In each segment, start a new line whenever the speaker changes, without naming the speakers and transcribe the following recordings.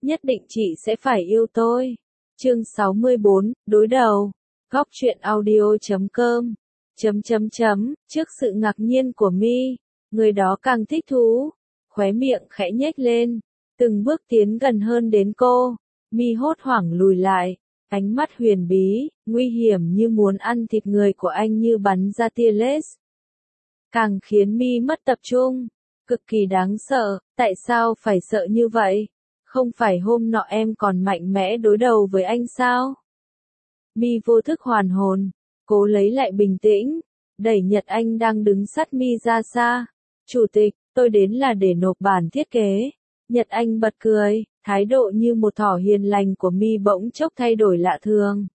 nhất định chị sẽ phải yêu tôi. Chương 64, đối đầu. Góc truyện audio.com. Trước sự ngạc nhiên của Mi, người đó càng thích thú, khóe miệng khẽ nhếch lên, từng bước tiến gần hơn đến cô. Mi hốt hoảng lùi lại, ánh mắt huyền bí, nguy hiểm như muốn ăn thịt người của anh như bắn ra tia laser. Càng khiến Mi mất tập trung, cực kỳ đáng sợ, tại sao phải sợ như vậy? Không phải hôm nọ em còn mạnh mẽ đối đầu với anh sao? Mi vô thức hoàn hồn, cố lấy lại bình tĩnh, đẩy Nhật Anh đang đứng sát Mi ra xa. Chủ tịch, tôi đến là để nộp bản thiết kế. Nhật Anh bật cười, thái độ như một thỏ hiền lành của Mi bỗng chốc thay đổi lạ thường.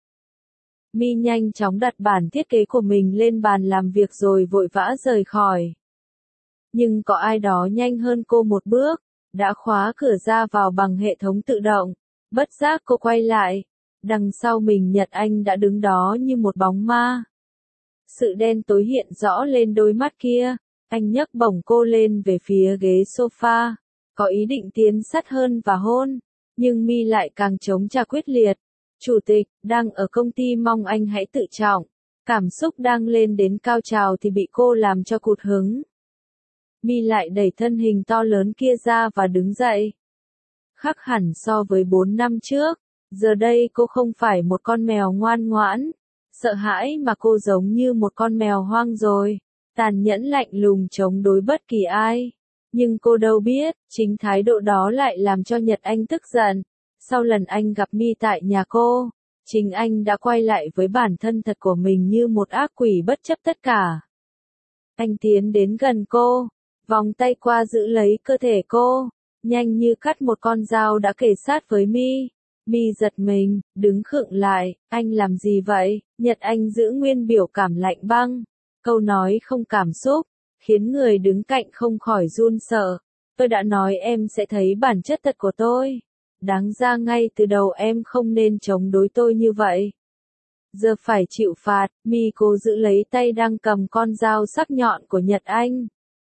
Mi nhanh chóng đặt bản thiết kế của mình lên bàn làm việc rồi vội vã rời khỏi. Nhưng có ai đó nhanh hơn cô một bước, đã khóa cửa ra vào bằng hệ thống tự động. Bất giác cô quay lại, đằng sau mình Nhật Anh đã đứng đó như một bóng ma. Sự đen tối hiện rõ lên đôi mắt kia, anh nhấc bổng cô lên về phía ghế sofa, có ý định tiến sát hơn và hôn, nhưng Mi lại càng chống trả quyết liệt. Chủ tịch, đang ở công ty mong anh hãy tự trọng. Cảm xúc đang lên đến cao trào thì bị cô làm cho cụt hứng. Mi lại đẩy thân hình to lớn kia ra và đứng dậy. Khác hẳn so với 4 năm trước, giờ đây cô không phải một con mèo ngoan ngoãn, sợ hãi mà cô giống như một con mèo hoang rồi, tàn nhẫn lạnh lùng chống đối bất kỳ ai. Nhưng cô đâu biết, chính thái độ đó lại làm cho Nhật Anh tức giận. Sau lần anh gặp Mi tại nhà cô, chính anh đã quay lại với bản thân thật của mình như một ác quỷ bất chấp tất cả. Anh tiến đến gần cô, vòng tay qua giữ lấy cơ thể cô, nhanh như cắt một con dao đã kề sát với Mi. Mi giật mình, đứng khựng lại, anh làm gì vậy? Nhật Anh giữ nguyên biểu cảm lạnh băng, câu nói không cảm xúc, khiến người đứng cạnh không khỏi run sợ. Tôi đã nói em sẽ thấy bản chất thật của tôi. Đáng ra ngay từ đầu em không nên chống đối tôi như vậy. Giờ phải chịu phạt, Mi cố giữ lấy tay đang cầm con dao sắc nhọn của Nhật Anh.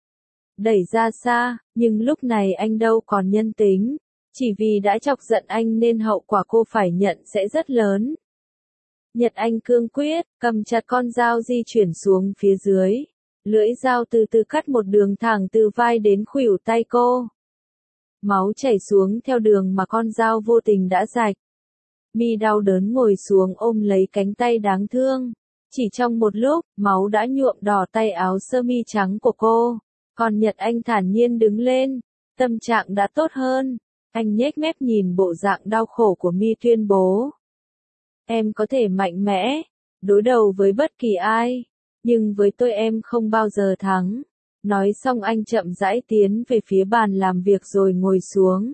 Đẩy ra xa, nhưng lúc này anh đâu còn nhân tính. Chỉ vì đã chọc giận anh nên hậu quả cô phải nhận sẽ rất lớn. Nhật Anh cương quyết, cầm chặt con dao di chuyển xuống phía dưới. Lưỡi dao từ từ cắt một đường thẳng từ vai đến khuỷu tay cô. Máu chảy xuống theo đường mà con dao vô tình đã rạch. Mi đau đớn ngồi xuống ôm lấy cánh tay đáng thương. Chỉ trong một lúc, máu đã nhuộm đỏ tay áo sơ mi trắng của cô. Còn Nhật Anh thản nhiên đứng lên, tâm trạng đã tốt hơn. Anh nhếch mép nhìn bộ dạng đau khổ của Mi tuyên bố. Em có thể mạnh mẽ, đối đầu với bất kỳ ai, nhưng với tôi em không bao giờ thắng. Nói xong anh chậm rãi tiến về phía bàn làm việc rồi ngồi xuống.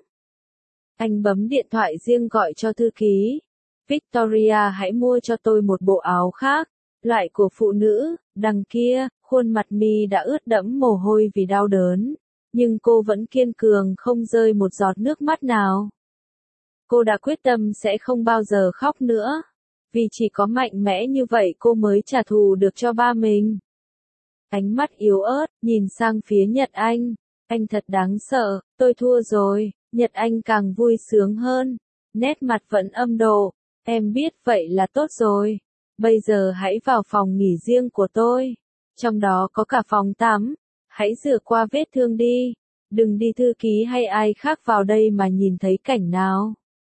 Anh bấm điện thoại riêng gọi cho thư ký. Victoria hãy mua cho tôi một bộ áo khác, loại của phụ nữ. Đằng kia, khuôn mặt Mi đã ướt đẫm mồ hôi vì đau đớn. Nhưng cô vẫn kiên cường không rơi một giọt nước mắt nào. Cô đã quyết tâm sẽ không bao giờ khóc nữa. Vì chỉ có mạnh mẽ như vậy cô mới trả thù được cho ba mình. Ánh mắt yếu ớt, nhìn sang phía Nhật Anh. Anh thật đáng sợ, tôi thua rồi. Nhật Anh càng vui sướng hơn. Nét mặt vẫn âm độ. Em biết vậy là tốt rồi. Bây giờ hãy vào phòng nghỉ riêng của tôi. Trong đó có cả phòng tắm. Hãy rửa qua vết thương đi. Đừng đi thư ký hay ai khác vào đây mà nhìn thấy cảnh nào.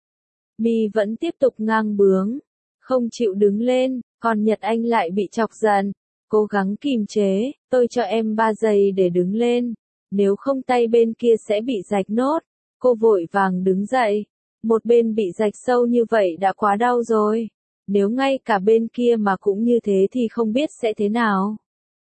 Mi vẫn tiếp tục ngang bướng. Không chịu đứng lên, còn Nhật Anh lại bị chọc giận. Cố gắng kìm chế, tôi cho em 3 giây để đứng lên. Nếu không tay bên kia sẽ bị rạch nốt. Cô vội vàng đứng dậy. Một bên bị rạch sâu như vậy đã quá đau rồi. Nếu ngay cả bên kia mà cũng như thế thì không biết sẽ thế nào.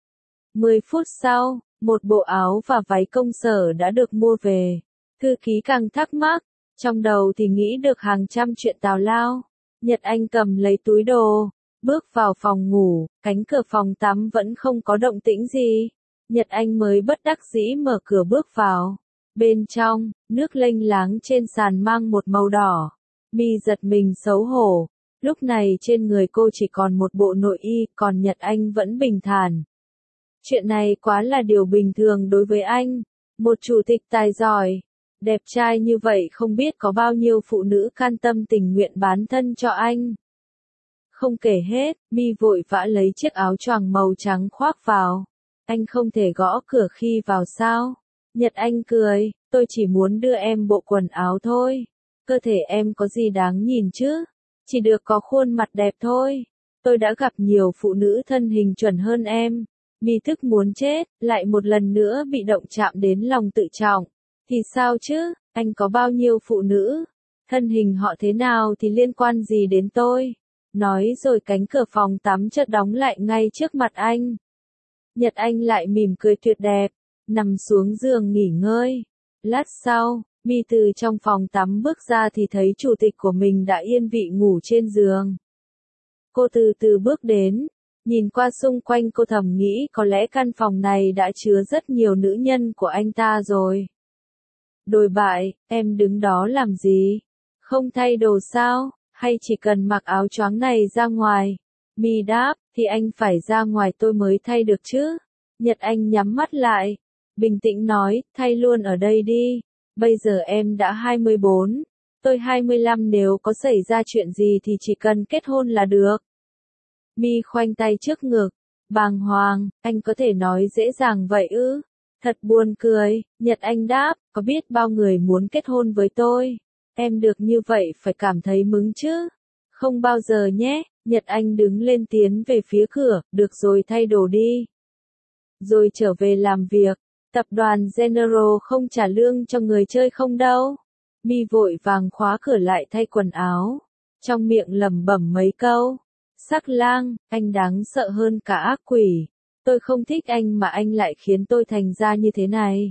10 phút sau, một bộ áo và váy công sở đã được mua về. Thư ký càng thắc mắc, trong đầu thì nghĩ được hàng trăm chuyện tào lao. Nhật Anh cầm lấy túi đồ, bước vào phòng ngủ, cánh cửa phòng tắm vẫn không có động tĩnh gì. Nhật Anh mới bất đắc dĩ mở cửa bước vào. Bên trong, nước lênh láng trên sàn mang một màu đỏ. Mi giật mình xấu hổ. Lúc này trên người cô chỉ còn một bộ nội y, còn Nhật Anh vẫn bình thản. Chuyện này quá là điều bình thường đối với anh. Một chủ tịch tài giỏi. Đẹp trai như vậy không biết có bao nhiêu phụ nữ can tâm tình nguyện bán thân cho anh. Không kể hết, Mi vội vã lấy chiếc áo choàng màu trắng khoác vào. Anh không thể gõ cửa khi vào sao? Nhật Anh cười, tôi chỉ muốn đưa em bộ quần áo thôi. Cơ thể em có gì đáng nhìn chứ? Chỉ được có khuôn mặt đẹp thôi. Tôi đã gặp nhiều phụ nữ thân hình chuẩn hơn em. Mi thức muốn chết, lại một lần nữa bị động chạm đến lòng tự trọng. Thì sao chứ, anh có bao nhiêu phụ nữ? Thân hình họ thế nào thì liên quan gì đến tôi? Nói rồi cánh cửa phòng tắm chợt đóng lại ngay trước mặt anh. Nhật Anh lại mỉm cười tuyệt đẹp, nằm xuống giường nghỉ ngơi. Lát sau, Mi từ trong phòng tắm bước ra thì thấy chủ tịch của mình đã yên vị ngủ trên giường. Cô từ từ bước đến, nhìn qua xung quanh cô thầm nghĩ có lẽ căn phòng này đã chứa rất nhiều nữ nhân của anh ta rồi. Đồi bại, em đứng đó làm gì? Không thay đồ sao? Hay chỉ cần mặc áo choàng này ra ngoài? Mi đáp, thì anh phải ra ngoài tôi mới thay được chứ. Nhật Anh nhắm mắt lại, bình tĩnh nói, thay luôn ở đây đi. Bây giờ em đã 24, tôi 25, nếu có xảy ra chuyện gì thì chỉ cần kết hôn là được. Mi khoanh tay trước ngực, bàng hoàng, anh có thể nói dễ dàng vậy ư? Thật buồn cười, Nhật Anh đáp, có biết bao người muốn kết hôn với tôi. Em được như vậy phải cảm thấy mừng chứ. Không bao giờ nhé, Nhật Anh đứng lên tiến về phía cửa, được rồi thay đồ đi. Rồi trở về làm việc, tập đoàn General không trả lương cho người chơi không đâu. Mi vội vàng khóa cửa lại thay quần áo, trong miệng lẩm bẩm mấy câu. Sắc lang, anh đáng sợ hơn cả ác quỷ. Tôi không thích anh mà anh lại khiến tôi thành ra như thế này.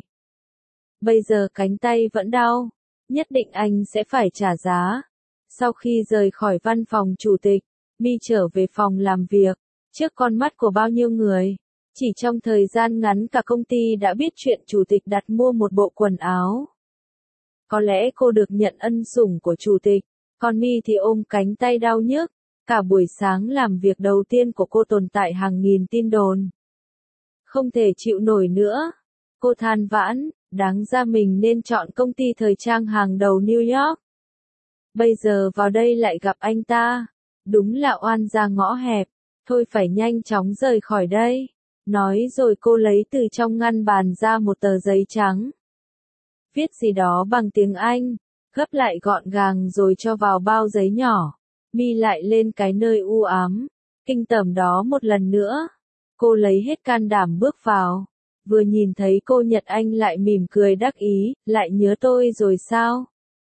Bây giờ cánh tay vẫn đau, nhất định anh sẽ phải trả giá. Sau khi rời khỏi văn phòng chủ tịch, Mi trở về phòng làm việc, trước con mắt của bao nhiêu người. Chỉ trong thời gian ngắn cả công ty đã biết chuyện chủ tịch đặt mua một bộ quần áo. Có lẽ cô được nhận ân sủng của chủ tịch, còn Mi thì ôm cánh tay đau nhức. Cả buổi sáng làm việc đầu tiên của cô tồn tại hàng nghìn tin đồn. Không thể chịu nổi nữa. Cô than vãn, đáng ra mình nên chọn công ty thời trang hàng đầu New York. Bây giờ vào đây lại gặp anh ta. Đúng là oan ra ngõ hẹp. Thôi phải nhanh chóng rời khỏi đây. Nói rồi cô lấy từ trong ngăn bàn ra một tờ giấy trắng. Viết gì đó bằng tiếng Anh, gấp lại gọn gàng rồi cho vào bao giấy nhỏ. Mi lại lên cái nơi u ám, kinh tởm đó một lần nữa. Cô lấy hết can đảm bước vào. Vừa nhìn thấy cô Nhật Anh lại mỉm cười đắc ý, lại nhớ tôi rồi sao?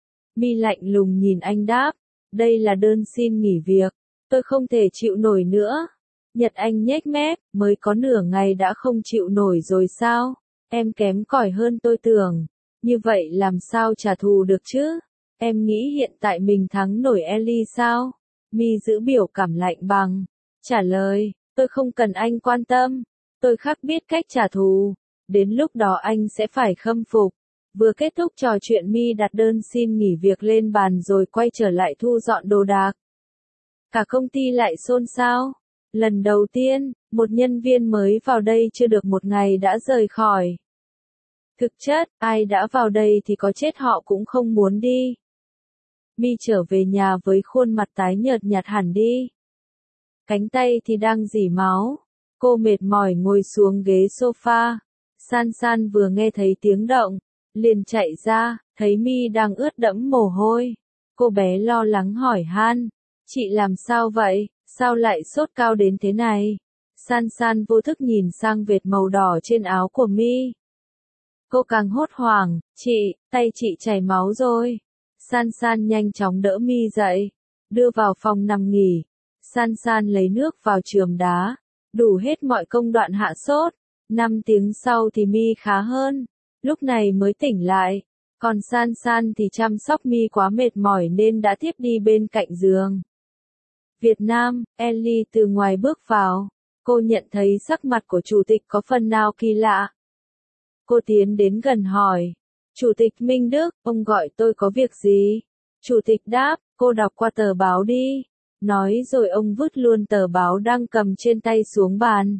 Mi lạnh lùng nhìn anh đáp, đây là đơn xin nghỉ việc, tôi không thể chịu nổi nữa. Nhật Anh nhếch mép, mới có nửa ngày đã không chịu nổi rồi sao? Em kém cỏi hơn tôi tưởng, như vậy làm sao trả thù được chứ? Em nghĩ hiện tại mình thắng nổi Ellie sao? Mi giữ biểu cảm lạnh bằng. Trả lời, tôi không cần anh quan tâm. Tôi khắc biết cách trả thù. Đến lúc đó anh sẽ phải khâm phục. Vừa kết thúc trò chuyện Mi đặt đơn xin nghỉ việc lên bàn rồi quay trở lại thu dọn đồ đạc. Cả công ty lại xôn xao. Lần đầu tiên, một nhân viên mới vào đây chưa được một ngày đã rời khỏi. Thực chất, ai đã vào đây thì có chết họ cũng không muốn đi. Mi trở về nhà với khuôn mặt tái nhợt nhạt hẳn đi. Cánh tay thì đang rỉ máu. Cô mệt mỏi ngồi xuống ghế sofa. San San vừa nghe thấy tiếng động, liền chạy ra, thấy Mi đang ướt đẫm mồ hôi. Cô bé lo lắng hỏi han, chị làm sao vậy, sao lại sốt cao đến thế này? San San vô thức nhìn sang vệt màu đỏ trên áo của Mi. Cô càng hốt hoảng, chị, tay chị chảy máu rồi. San San nhanh chóng đỡ Mi dậy, đưa vào phòng nằm nghỉ. San San lấy nước vào chườm đá, đủ hết mọi công đoạn hạ sốt. 5 tiếng sau thì Mi khá hơn, lúc này mới tỉnh lại. Còn San San thì chăm sóc Mi quá mệt mỏi nên đã thiếp đi bên cạnh giường. Việt Nam, Ellie từ ngoài bước vào. Cô nhận thấy sắc mặt của chủ tịch có phần nào kỳ lạ. Cô tiến đến gần hỏi. Chủ tịch Minh Đức, ông gọi tôi có việc gì? Chủ tịch đáp, cô đọc qua tờ báo đi. Nói rồi ông vứt luôn tờ báo đang cầm trên tay xuống bàn.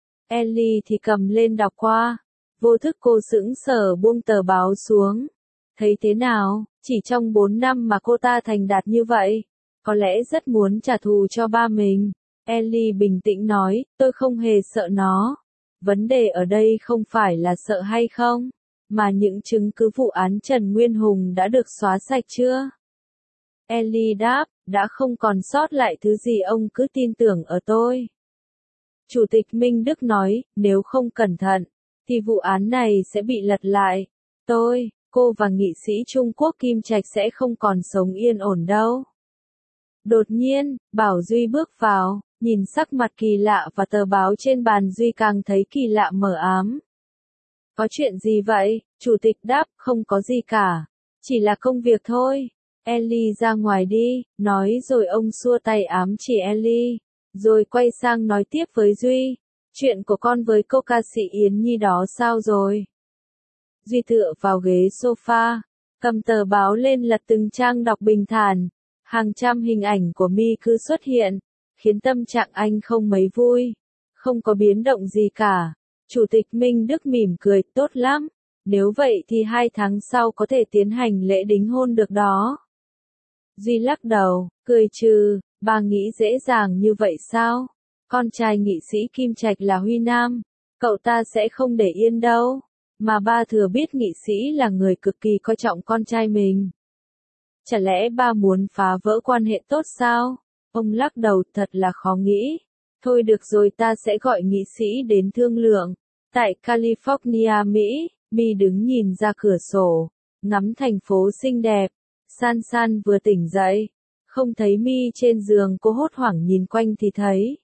Ellie thì cầm lên đọc qua. Vô thức cô sững sờ buông tờ báo xuống. Thấy thế nào, chỉ trong 4 năm mà cô ta thành đạt như vậy, có lẽ rất muốn trả thù cho ba mình. Ellie bình tĩnh nói, tôi không hề sợ nó. Vấn đề ở đây không phải là sợ hay không, mà những chứng cứ vụ án Trần Nguyên Hùng đã được xóa sạch chưa? Ellie đáp, đã không còn sót lại thứ gì, ông cứ tin tưởng ở tôi. Chủ tịch Minh Đức nói, nếu không cẩn thận, thì vụ án này sẽ bị lật lại. Cô và nghị sĩ Trung Quốc Kim Trạch sẽ không còn sống yên ổn đâu. Đột nhiên, Bảo Duy bước vào, nhìn sắc mặt kỳ lạ và tờ báo trên bàn Duy càng thấy kỳ lạ mờ ám. Có chuyện gì vậy? Chủ tịch đáp, không có gì cả. Chỉ là công việc thôi. Ellie ra ngoài đi, nói rồi ông xua tay ám chỉ Ellie, rồi quay sang nói tiếp với Duy. Chuyện của con với cô ca sĩ Yến Nhi đó sao rồi? Duy tựa vào ghế sofa, cầm tờ báo lên lật từng trang đọc bình thản. Hàng trăm hình ảnh của My cứ xuất hiện, khiến tâm trạng anh không mấy vui. Không có biến động gì cả. Chủ tịch Minh Đức mỉm cười, tốt lắm. Nếu vậy thì 2 tháng sau có thể tiến hành lễ đính hôn được đó. Duy lắc đầu, cười trừ, bà nghĩ dễ dàng như vậy sao? Con trai nghị sĩ Kim Trạch là Huy Nam, cậu ta sẽ không để yên đâu. Mà ba thừa biết nghị sĩ là người cực kỳ coi trọng con trai mình. Chả lẽ ba muốn phá vỡ quan hệ tốt sao? Ông lắc đầu, thật là khó nghĩ. Thôi được rồi, ta sẽ gọi nghị sĩ đến thương lượng. Tại California, Mỹ, My đứng nhìn ra cửa sổ, ngắm thành phố xinh đẹp. San San vừa tỉnh dậy, không thấy My trên giường, cô hốt hoảng nhìn quanh thì thấy.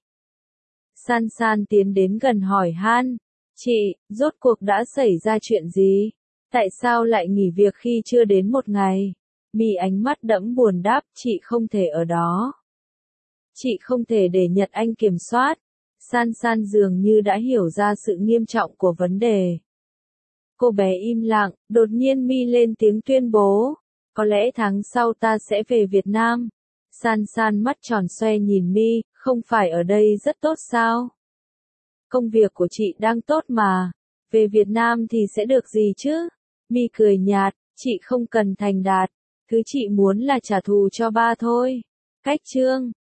San San tiến đến gần hỏi han, chị, rốt cuộc đã xảy ra chuyện gì? Tại sao lại nghỉ việc khi chưa đến 1 ngày? My ánh mắt đẫm buồn đáp, chị không thể ở đó. Chị không thể để Nhật Anh kiểm soát. San San dường như đã hiểu ra sự nghiêm trọng của vấn đề. Cô bé im lặng, đột nhiên My lên tiếng tuyên bố. Có lẽ tháng sau ta sẽ về Việt Nam. San San mắt tròn xoe nhìn My, không phải ở đây rất tốt sao? Công việc của chị đang tốt mà. Về Việt Nam thì sẽ được gì chứ? My cười nhạt, chị không cần thành đạt. Thứ chị muốn là trả thù cho ba thôi. Cách chương